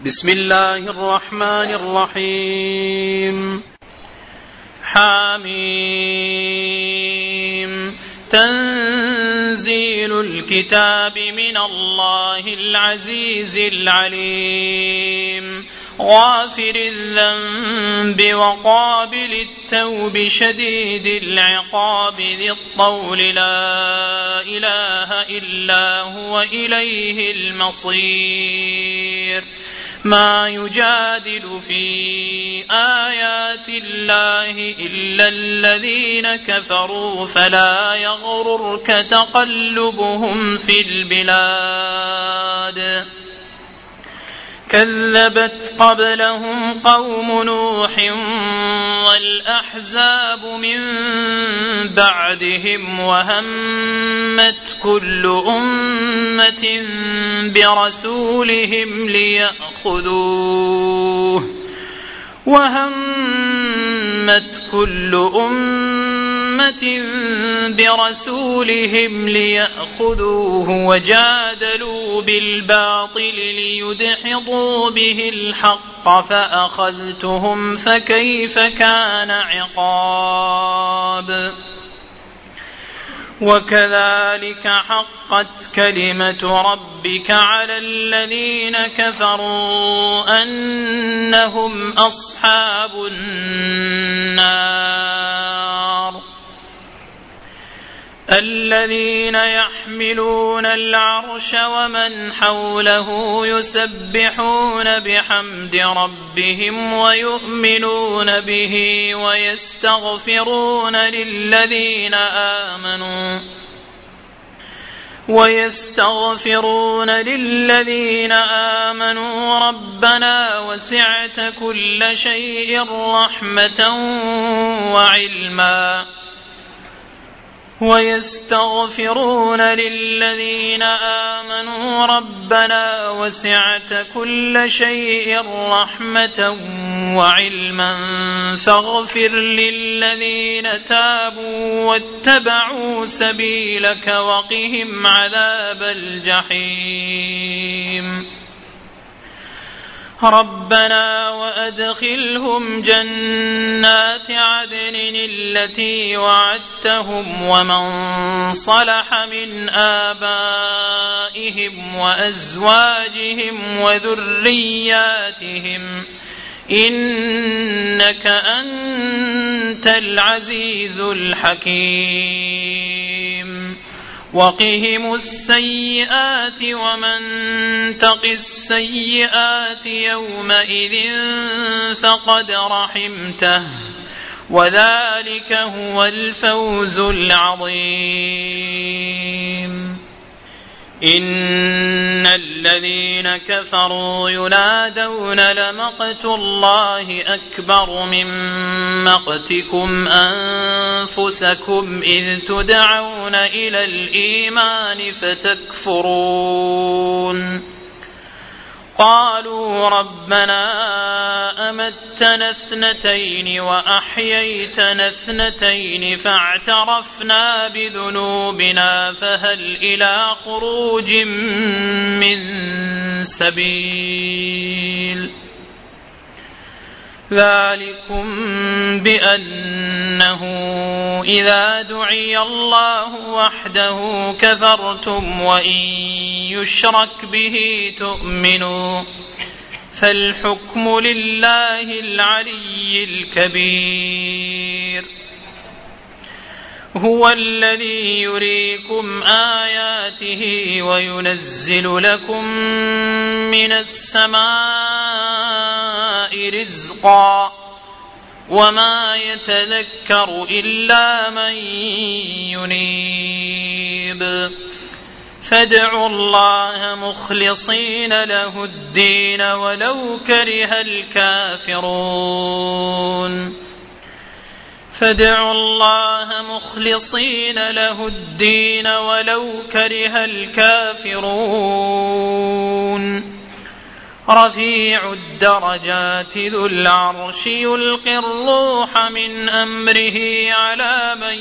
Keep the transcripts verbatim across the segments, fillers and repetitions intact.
بسم الله الرحمن الرحيم. حميم. تنزيل الكتاب من الله العزيز العليم غافر الذنب وقابل التوب شديد العقاب ذي الطول لا إله إلا هو إليه المصير. ما يجادل في آيات الله إلا الذين كفروا فلا يغررك تقلبهم في البلاد. كذبت قبلهم قوم نوح والأحزاب من بعدهم وهمت كل أمة برسولهم ليأخذوه وهمت كل أمة برسولهم ليأخذوه وجادلوا بالباطل ليدحضوا به الحق فأخذتهم فكيف كان عقاب. وكذلك حقت كلمة ربك على الذين كفروا أنهم أصحاب النار. الذين يحملون العرش ومن حوله يسبحون بحمد ربهم ويؤمنون به ويستغفرون للذين آمنوا ويستغفرون للذين آمنوا ربنا وسعت كل شيء رحمة وعلما ويستغفرون للذين آمنوا ربنا وسعت كل شيء رحمة وعلما فاغفر للذين تابوا واتبعوا سبيلك وقهم عذاب الجحيم. ربنا وأدخلهم جنات عدن التي وعدتهم ومن صلح من آبائهم وأزواجهم وذرياتهم إنك أنت العزيز الحكيم. وقهم السيئات ومن تق السيئات يومئذ فقد رحمته وذلك هو الفوز العظيم. إن الذين كفروا ينادون لمقت الله أكبر من مقتكم أنفسكم إذ تدعون إلى الإيمان فتكفرون. قالوا ربنا أمتنا اثنتين وأحييتنا اثنتين فاعترفنا بذنوبنا فهل إلى خروج من سبيل. ذلكم بأنه إذا دعي الله وحده كفرتم وإن يشرك به تؤمنوا فالحكم لله العلي الكبير. هو الذي يريكم آياته وينزل لكم من السماء رزقا وما يتذكر إلا من ينيب. فادعوا الله مخلصين له الدين ولو كره الكافرون. فادعوا الله مخلصين له الدين ولو كره الكافرون. رفيع الدرجات ذو العرش يلقي الروح من أمره على من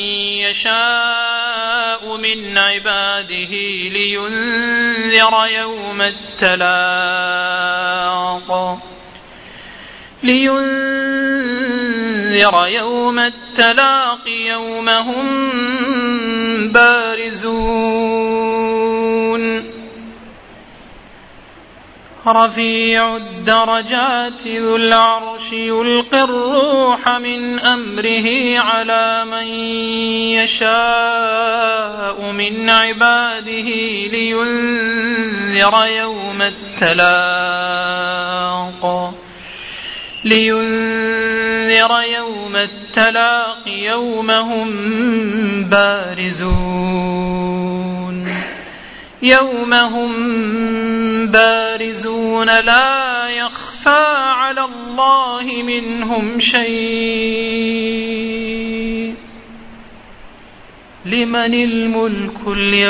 يشاء من عباده لينذر يوم التلاق لينذر يوم التلاق يوم هم بارزون رفيع الدرجات ذو العرش يلقي الروح من أمره على من يشاء من عباده لينذر يوم التلاق لينذر يوم التلاق يوم هم بارزون يوم هم بارزون لا يخفى على الله منهم شيء لمن الملك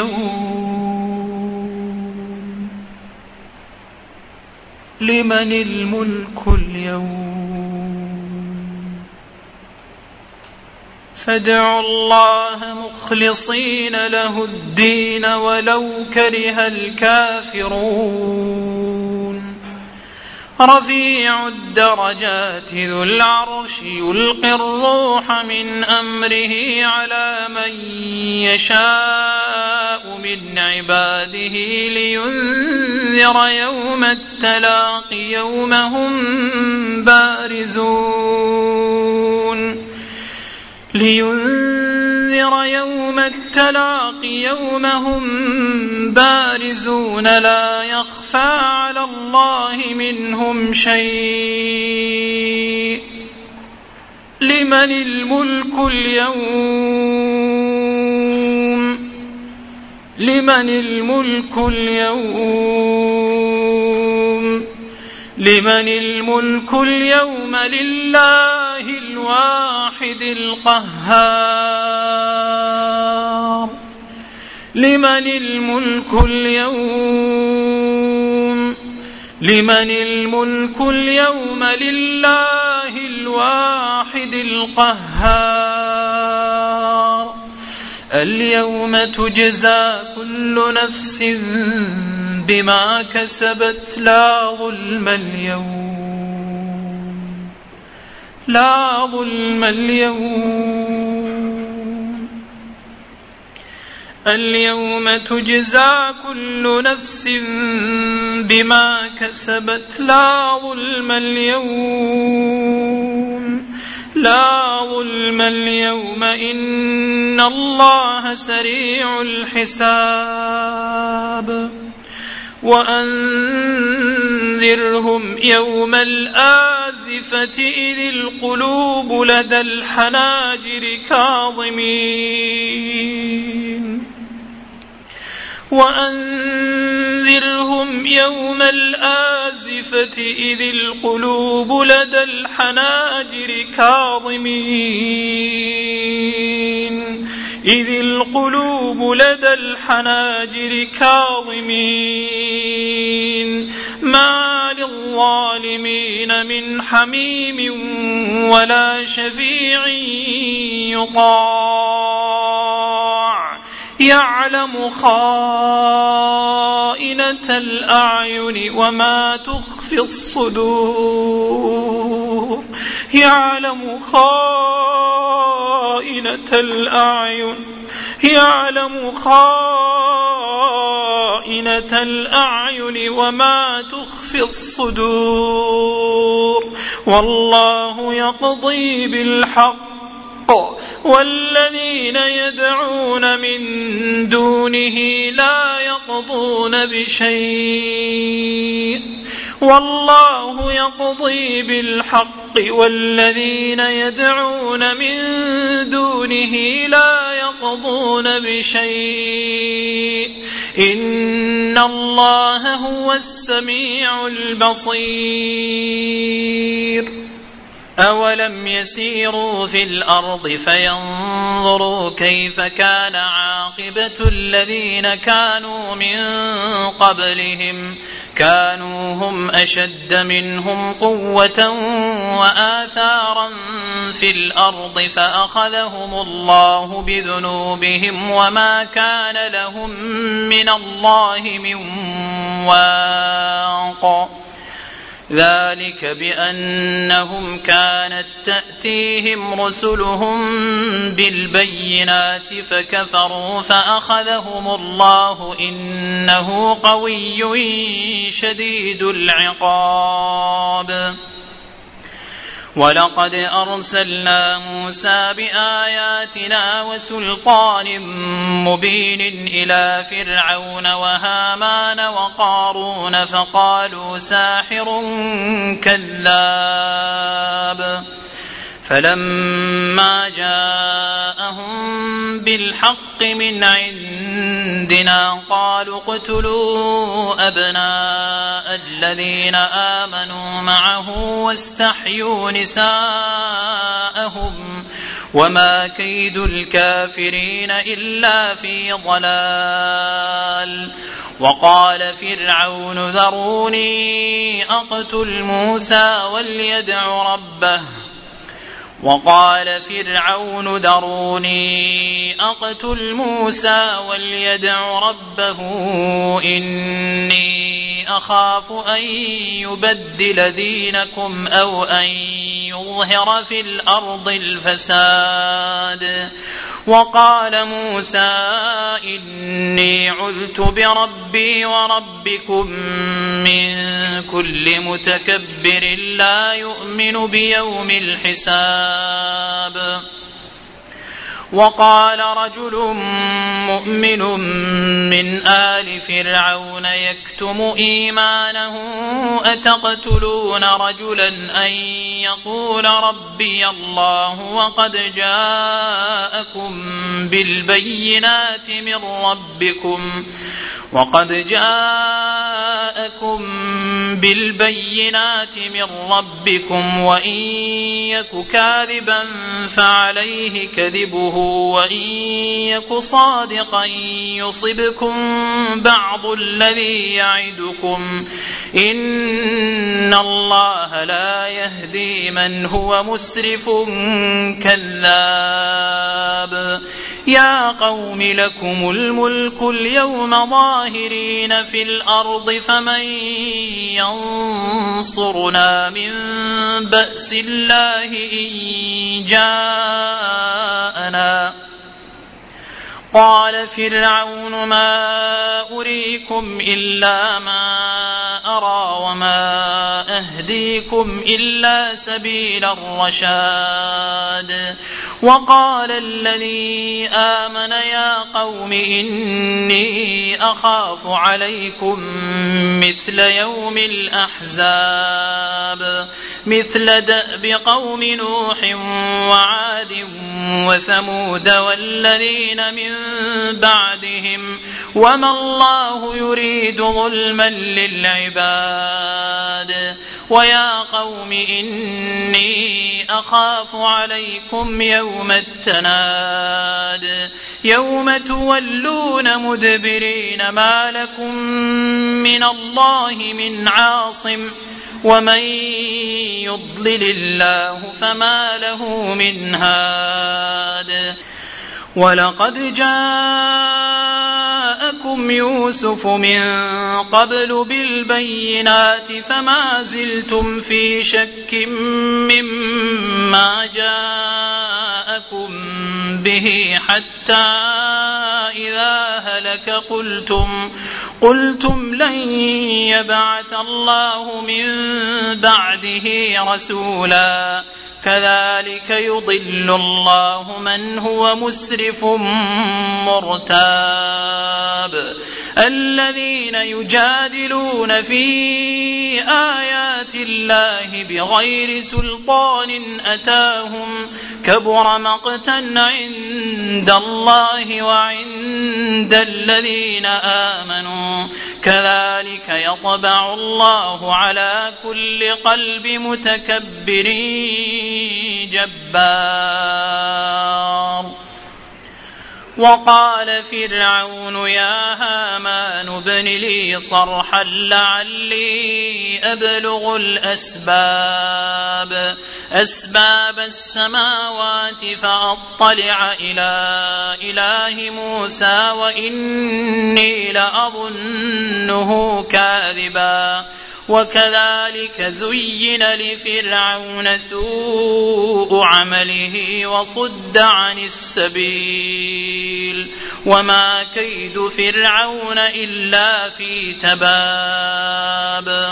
اليوم لمن الملك اليوم فادعوا الله مخلصين له الدين ولو كره الكافرون رفيع الدرجات ذو العرش يلقي الروح من أمره على من يشاء من عباده لينذر يوم التلاق يوم هم بارزون لينذر يوم التلاق يوم هم بارزون لا يخفى على الله منهم شيء لمن الملك اليوم لمن الملك اليوم لمن الملك اليوم لله الواحد القهار لمن الملك اليوم لمن الملك اليوم لله الواحد القهار اليوم تجزى كل نفس بما كسبت لا ظلم اليوم لا ظلم اليوم اليوم تجزى كل نفس بما كسبت لا ظلم اليوم لا ظلم اليوم إن الله سريع الحساب وأنذرهم يوم الآزفة إذ القلوب لدى الحناجر كاظمين وأنذرهم يوم الآزفة إذ القلوب لدى الحناجر كاظمين إذ القلوب لدى الحناجر كاظمين ما للظالمين من حميم ولا شفيع يطاع يعلم خائنة الأعين وما تخفي الصدور يعلم خائنة الأعين يعلم خائنة الأعين وما تخفي الصدور والله يقضي بالحق والذين يدعون من دونه لا يقضون بشيء والله يقضي بالحق والذين يدعون من دونه لا يقضون بشيء إن الله هو السميع البصير أولم يسيروا في الأرض فينظروا كيف كان عاقبة الذين كانوا من قبلهم كانوا هم أشد منهم قوة وآثارا في الأرض فأخذهم الله بذنوبهم وما كان لهم من الله من واق ذلك بأنهم كانت تأتيهم رسلهم بالبينات فكفروا فأخذهم الله إنه قوي شديد العقاب. ولقد أرسلنا موسى بآياتنا وسلطان مبين إلى فرعون وهامان وقارون فقالوا ساحر كذاب، فلما جاءهم بالحق من عندنا قالوا اقتلوا أبناء الذين آمنوا معه واستحيوا نساءهم وما كيد الكافرين إلا في ضلال. وقال فرعون ذروني أقتل موسى وليدع ربه وقال فرعون ذروني أقتل موسى وليدع ربه إني أخاف أن يبدل دينكم أو أن يظهر في الأرض الفساد. وقال موسى إني عذت بربي وربكم من كل متكبر لا يؤمن بيوم الحساب. وقال رجل مؤمن من آل فرعون يكتم إيمانه أتقتلون رجلا أن يقول ربي الله وقد جاءكم بالبينات من ربكم وقد جاءكم بالبينات من ربكم وإن يك كاذبا فعليه كذبه وإن يك صادقا يصبكم بعض الذي يعدكم إن الله لا يهدي من هو مسرف كذاب. يا قوم لكم الملك اليوم ظاهرين في الأرض فمن ينصرنا من بأس الله إن جاءنا. قال فرعون ما أريكم إلا ما أرى وما أهديكم إلا سبيل الرشاد. وقال الذي آمن يا قوم إني أخاف عليكم مثل يوم الأحزاب مثل دأب قوم نوح وعاد وثمود والذين من بعدهم وما الله يريد ظلما للعباد. ويا قوم إني أخاف عليكم يوم التناد يوم تولون مدبرين ما لكم من الله من عاصم ومن يضلل الله فما له من هاد. ولقد جاءكم يوسف من قبل بالبينات فما زلتم في شك مما جاءكم به حتى إذا هلك قلتم قلتم لن يبعث الله من بعده رسولا كذلك يضل الله من هو مسرف مرتاب. الذين يجادلون في آيات الله بغير سلطان أتاهم كبر مقتا عند الله وعند الذين آمنوا كذلك يطبع الله على كل قلب متكبر جبار. وقال فرعون يا هامان ابن لي صرحا لعلي أبلغ الأسباب أسباب السماوات فأطلع إلى إله موسى وإني لأظنه كاذبا وكذلك زين لفرعون سوء عمله وصد عن السبيل وما كيد فرعون إلا في تباب.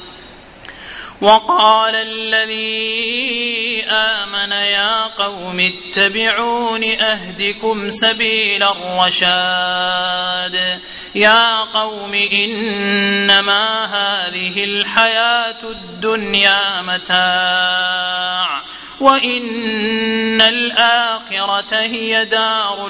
وقال الذي آمن يا قوم اتبعون أهدكم سبيل الرشاد. يا قوم إنما هذه الحياة الدنيا متاع وإن الآخرة هي دار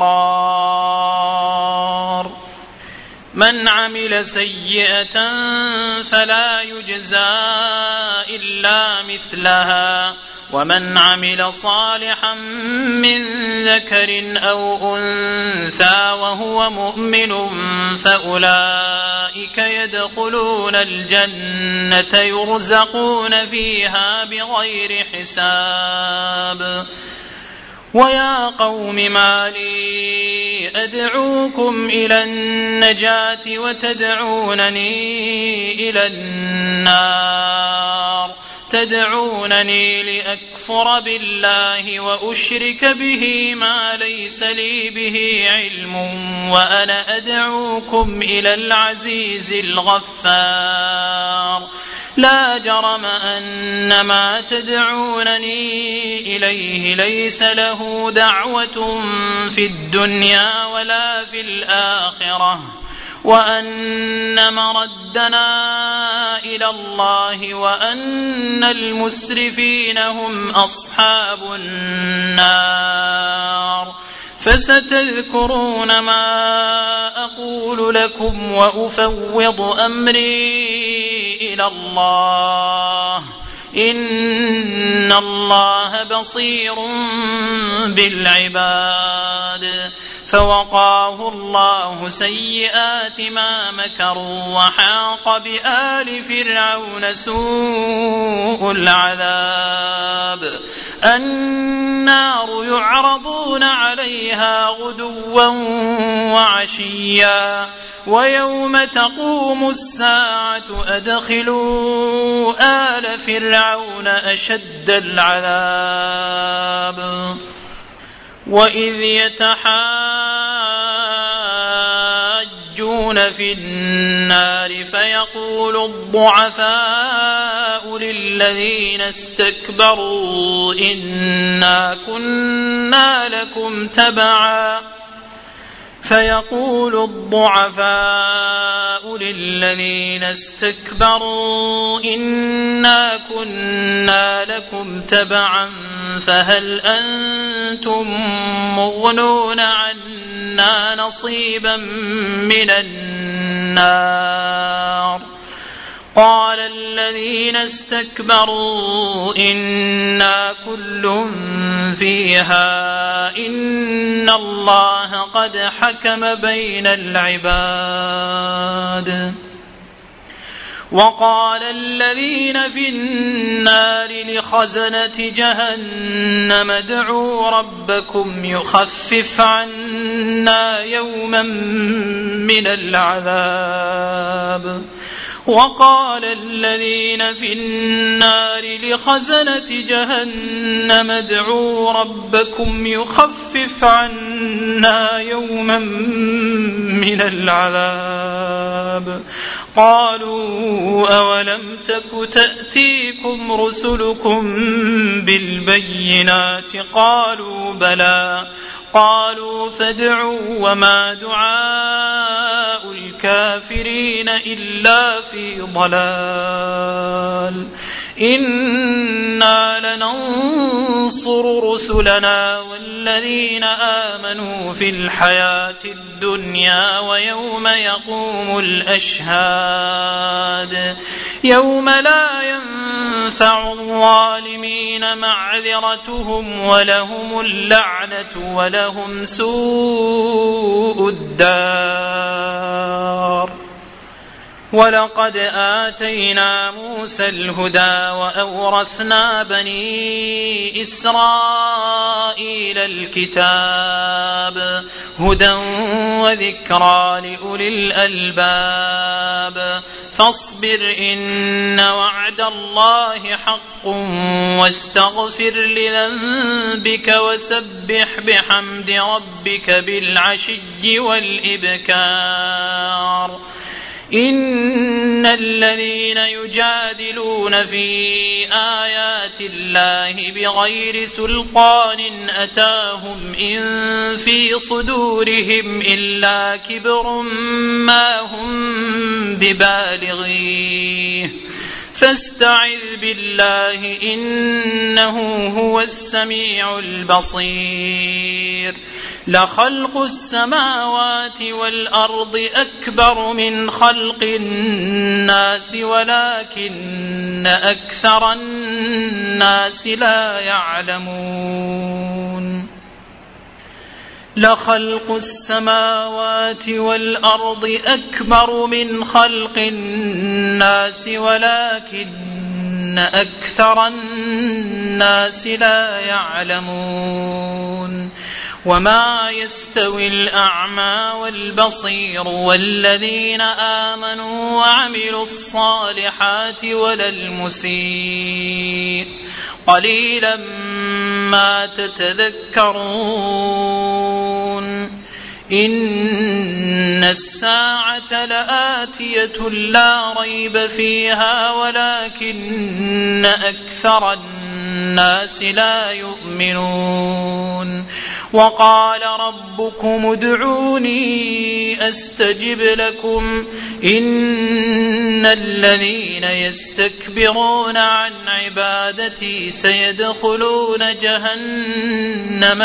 القرار. من عمل سيئة فلا يجزى إلا مثلها ومن عمل صالحا من ذكر أو أنثى وهو مؤمن فأولئك يدخلون الجنة يرزقون فيها بغير حساب. ويا قوم ما لي أدعوكم إلى النجاة وتدعونني إلى النار تدعونني لأكفر بالله وأشرك به ما ليس لي به علم وأنا أدعوكم إلى العزيز الغفار. لا جرم أن ما تدعونني إليه ليس له دعوة في الدنيا ولا في الآخرة وأن مردنا إلى الله وأن المسرفين هم أصحاب النار. فستذكرون ما أقول لكم وأفوض أمري إلى الله إن الله بصير بالعباد. فوقاه الله سيئات ما مكروا وحاق بآل فرعون سوء العذاب. النار يعرضون عليها غدوا وعشيا ويوم تقوم الساعة أدخلوا آل فرعون أشد العذاب. وإذ يتحاجون في النار فيقول الضعفاء للذين استكبروا إنا كنا لكم تبعا فيقول الضعفاء للذين استكبروا إنا كنا لكم تبعا فهل أنتم مغنون عنا نصيبا من النار. قال الذين استكبروا إنا كل فيها إن الله قد حكم بين العباد. وقال الذين في النار لخزنة جهنم ادعوا ربكم يخفف عنا يوما من العذاب. وقال الذين في النار لخزنة جهنم ادعوا ربكم يخفف عنا يوما من العذاب. قالوا أولم تك تأتيكم رسلكم بالبينات قالوا بلى قالوا فادعوا وما دعاء الكافرين إلا في ضلال. إنا لننصر رسلنا والذين آمنوا في الحياة الدنيا ويوم يقوم الأشهاد يوم لا ينفع الظالمين معذرتهم ولهم اللعنة ولهم سوء الدار. ولقد آتينا موسى الهدى وأورثنا بني إسرائيل الكتاب هدى وذكرى لأولي الألباب فاصبر إن وعد الله حق واستغفر لذنبك وسبح بحمد ربك بالعشي والإبكار إن الذين يجادلون في آيات الله بغير سلطان أتاهم إن في صدورهم إلا كبر ما هم ببالغيه فاستعذ بالله إنه هو السميع البصير لخلق السماوات والأرض أكبر من خلق الناس ولكن أكثر الناس لا يعلمون لخلق السماوات والأرض أكبر من خلق الناس ولكن أكثر الناس لا يعلمون وما يستوي الأعمى والبصير والذين آمنوا وعملوا الصالحات ولا المسيء قليلا ما تتذكرون إن الساعة لآتية لا ريب فيها ولكن أكثر الناس لا يؤمنون وقال ربكم ادعوني أستجب لكم إن الذين يستكبرون عن عبادتي سيدخلون جهنم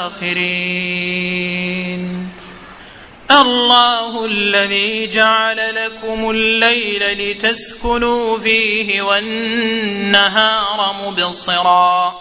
داخرين الله الذي جعل لكم الليل لتسكنوا فيه والنهار مبصرا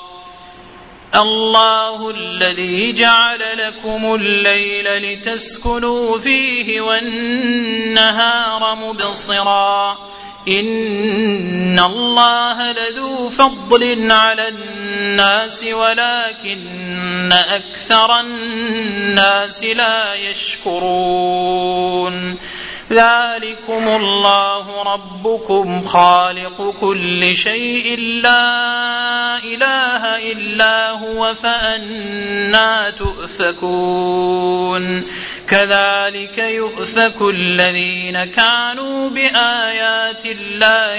الله الذي جعل لكم الليل لتسكنوا فيه والنهار مبصرا إن الله لذو فضل على الناس ولكن أكثر الناس لا يشكرون ذلكم الله ربكم خالق كل شيء لا إله إلا هو فأنى تؤفكون كذلك يؤفك الذين كانوا بآيات الله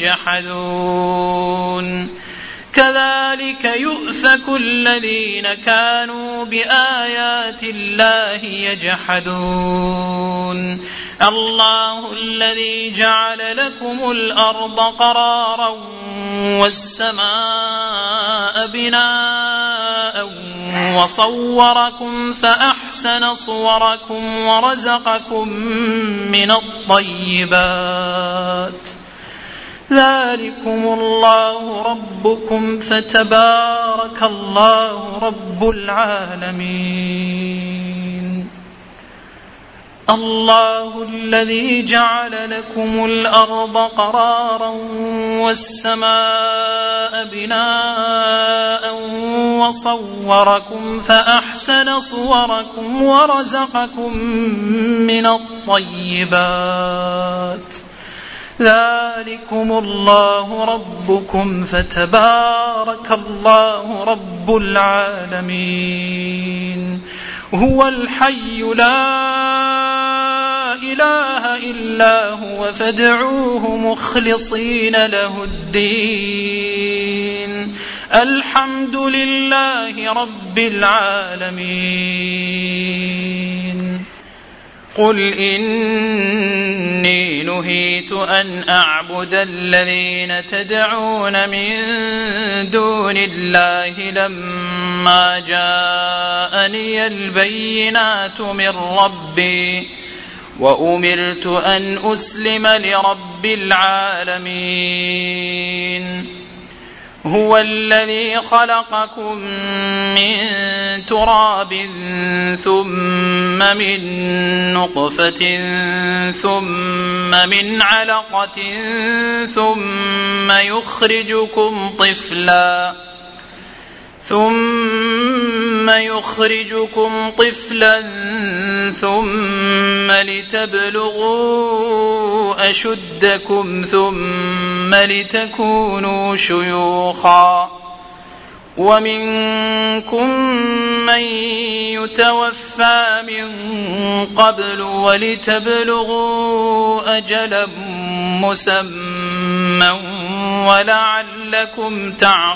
يجحدون كذلك يؤفك الذين كانوا بآيات الله يجحدون الله الذي جعل لكم الأرض قرارا والسماء بناء وصوركم فأحسن صوركم ورزقكم من الطيبات ذلكم الله ربكم فتبارك الله رب العالمين الله الذي جعل لكم الأرض قرارا والسماء بناء وصوركم فأحسن صوركم ورزقكم من الطيبات ذلكم الله ربكم فتبارك الله رب العالمين هو الحي لا إله إلا هو فادعوه مخلصين له الدين الحمد لله رب العالمين قل إني نهيت أن أعبد الذين تدعون من دون الله لما جاءني البينات من ربي وأمرت أن أسلم لرب العالمين هو الذي خلقكم من تراب ثم من نطفة ثم من علقة ثم يخرجكم طفلا ثم يخرجكم طفلا ثم لتبلغوا أشدكم ثم لتكونوا شيوخا ومنكم من يتوفى من قبل ولتبلغوا أجلا مسمى ولعلكم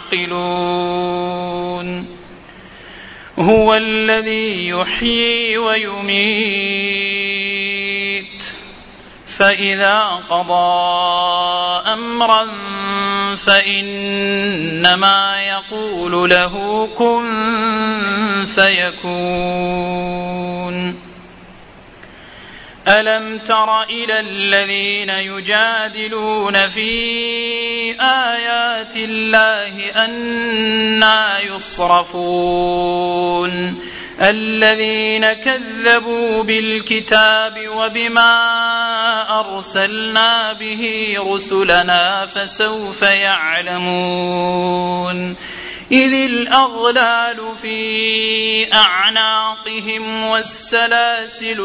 تعقلون هو الذي يحيي ويميت فإذا قضى أمرا فإنما يقول له كن فيكون ألم تر إلى الذين يجادلون في آيات الله أنى يصرفون الذين كذبوا بالكتاب وبما أرسلنا به رسلنا فسوف يعلمون إذ الأغلال في أعناقهم والسلاسل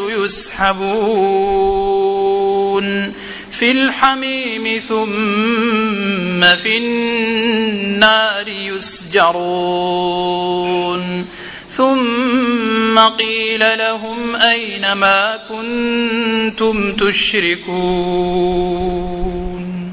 يسحبون في الحميم ثم في النار يسجرون ثم قيل لهم أين ما كنتم تشركون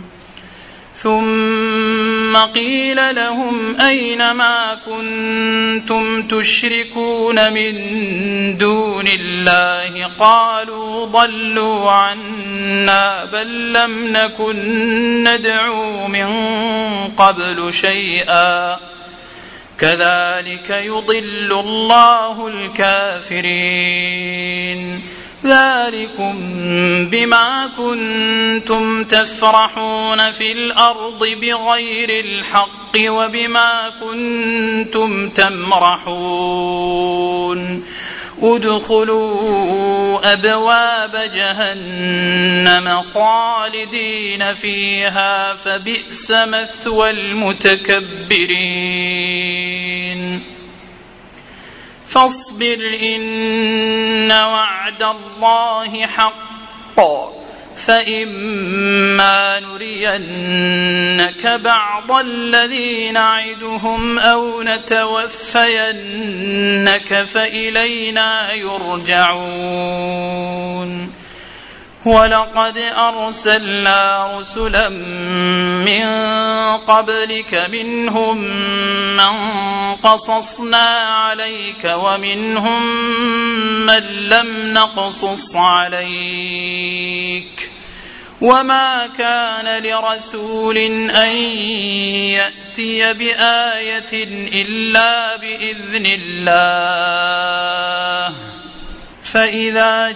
ثم قيل لهم أين ما كنتم تشركون من دون الله قالوا ضلوا عنا بل لم نكن ندعو من قبل شيئا كذلك يضل الله الكافرين ذلكم بما كنتم تفرحون في الأرض بغير الحق وبما كنتم تمرحون ادخلوا أبواب جهنم خالدين فيها فبئس مثوى المتكبرين فاصبر إن وعد الله حق فإما نرينك بعض الذي نعدهم أو نتوفينك فإلينا يرجعون ولقد أرسلنا رسلا من قبلك منهم من قصصنا عليك ومنهم من لم نقصص عليك وما كان لرسول أن يأتي بآية إلا بإذن الله فإذا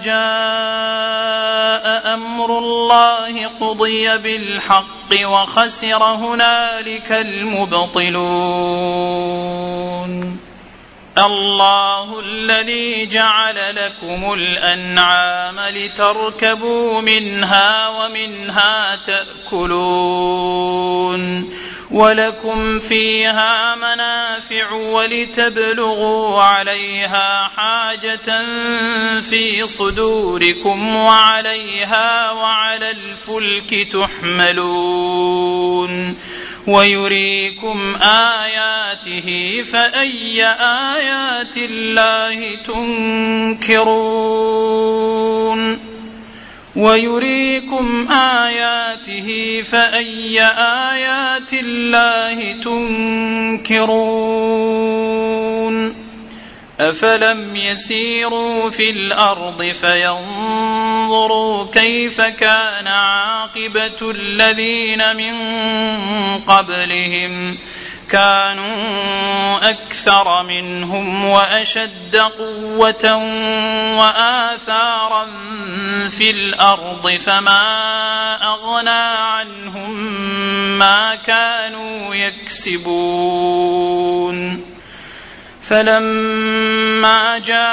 جاء أمر الله قضي بالحق وخسر هنالك المبطلون الله الذي جعل لكم الأنعام لتركبوا منها ومنها تأكلون ولكم فيها منافع ولتبلغوا عليها حاجة في صدوركم وعليها وعلى الفلك تحملون ويريكم آياته فأي آيات الله تنكرون ويريكم آياته فأي آيات الله تنكرون أفلم يسيروا في الأرض فينظروا كيف كان عاقبة الذين من قبلهم كانوا أكثر منهم وأشد قوة وآثارا في الأرض فما أغنى عنهم ما كانوا يكسبون فلما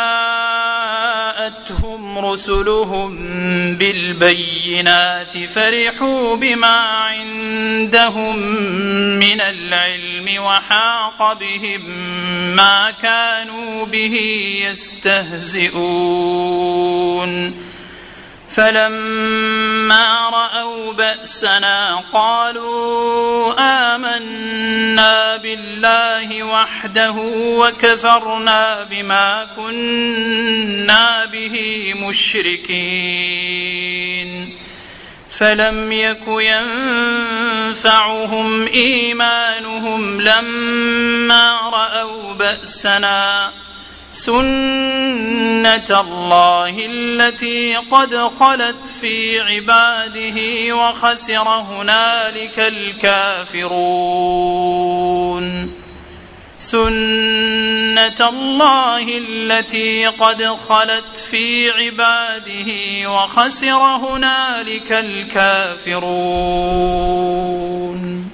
جاءتهم رسلهم بالبينات فرحوا بما عندهم من العلم وحاق بهم ما كانوا به يستهزئون فلما رأوا بأسنا قالوا آمنا بالله وحده وكفرنا بما كنا به مشركين فلم يك ينفعهم إيمانهم لما رأوا بأسنا سنة الله التي قد خلت في عباده وخسر هنالك الكافرون سنة الله التي قد خلت في عباده وخسر هنالك الكافرون